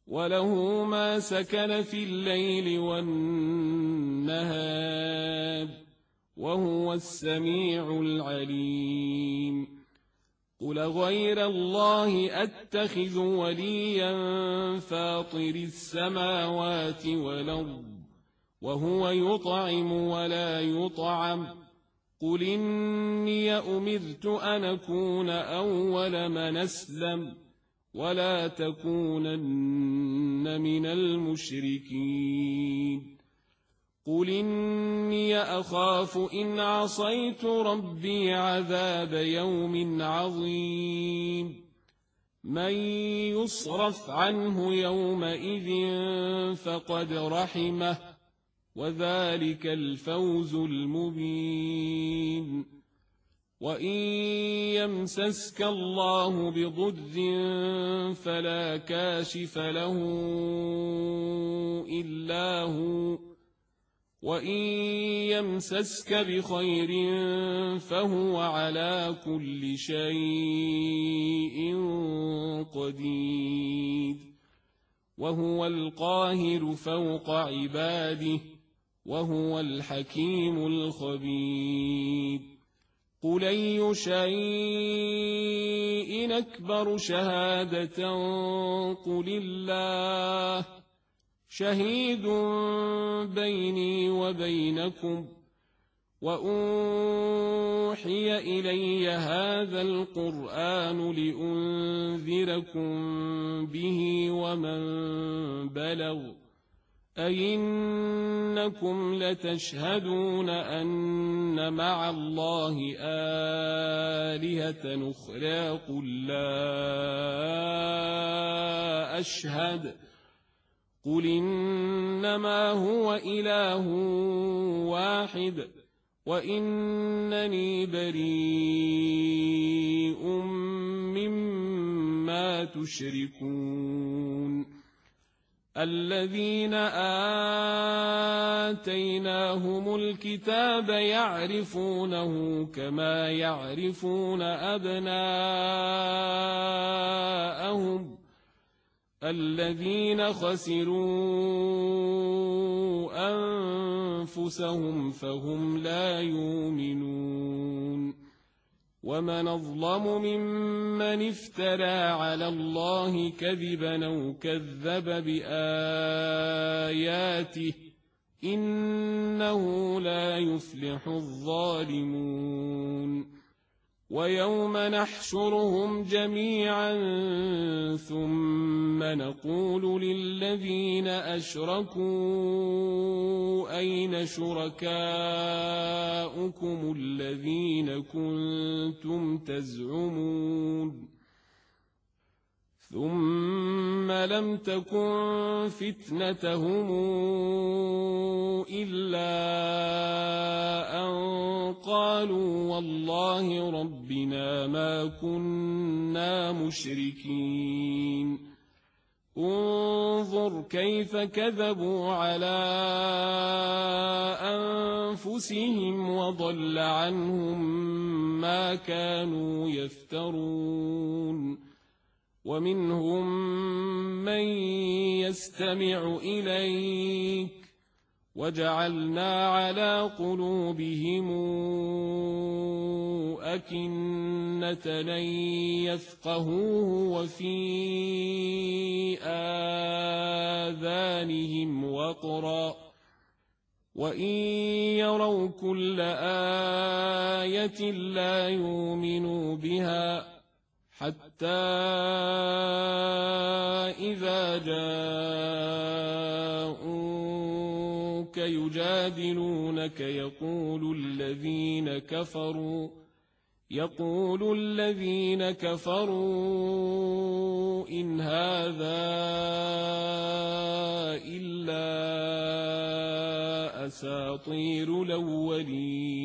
وله ما سكن في الليل والنهار وهو السميع العليم قل غير الله أتخذ وليا فاطر السماوات والأرض وهو يطعم ولا يطعم قل إني أمرت أن أكون أول من أسلم ولا تكونن من المشركين قل إني أخاف إن عصيت ربي عذاب يوم عظيم من يصرف عنه يومئذ فقد رحمه وذلك الفوز المبين وإن يمسسك الله بضر فلا كاشف له إلا هو وإن يمسسك بخير فهو على كل شيء قدير وهو القاهر فوق عباده وهو الحكيم الخبير قل أي شيء أكبر شهادة قل الله شهيد بيني وبينكم وأوحي إلي هذا القرآن لأنذركم به ومن بلغ أئنكم لتشهدون أن مع الله آلهة أخرى قل لا أشهد قل إنما هو إله واحد وإنني بريء مما تشركون الذين آتيناهم الكتاب يعرفونه كما يعرفون أبناءهم الذين خسروا أنفسهم فهم لا يؤمنون ومن أظلم ممن افترى على الله كذبا أو كذب بآياته إنه لا يفلح الظالمون ويوم نحشرهم جميعا ثم نقول للذين أشركوا أين شركاؤكم الذين كنتم تزعمون ثم لم تكن فتنتهم إلا أن قالوا والله ربنا ما كنا مشركين انظر كيف كذبوا على أنفسهم وضل عنهم ما كانوا يفترون ومنهم من يستمع إليك وجعلنا على قلوبهم أكنة أن يفقهوه وفي آذانهم وقرا وإن يروا كل آية لا يؤمنوا بها حتى إذا جاءوك يجادلونك يقول الذين كفروا إن هذا إلا أساطير الأولين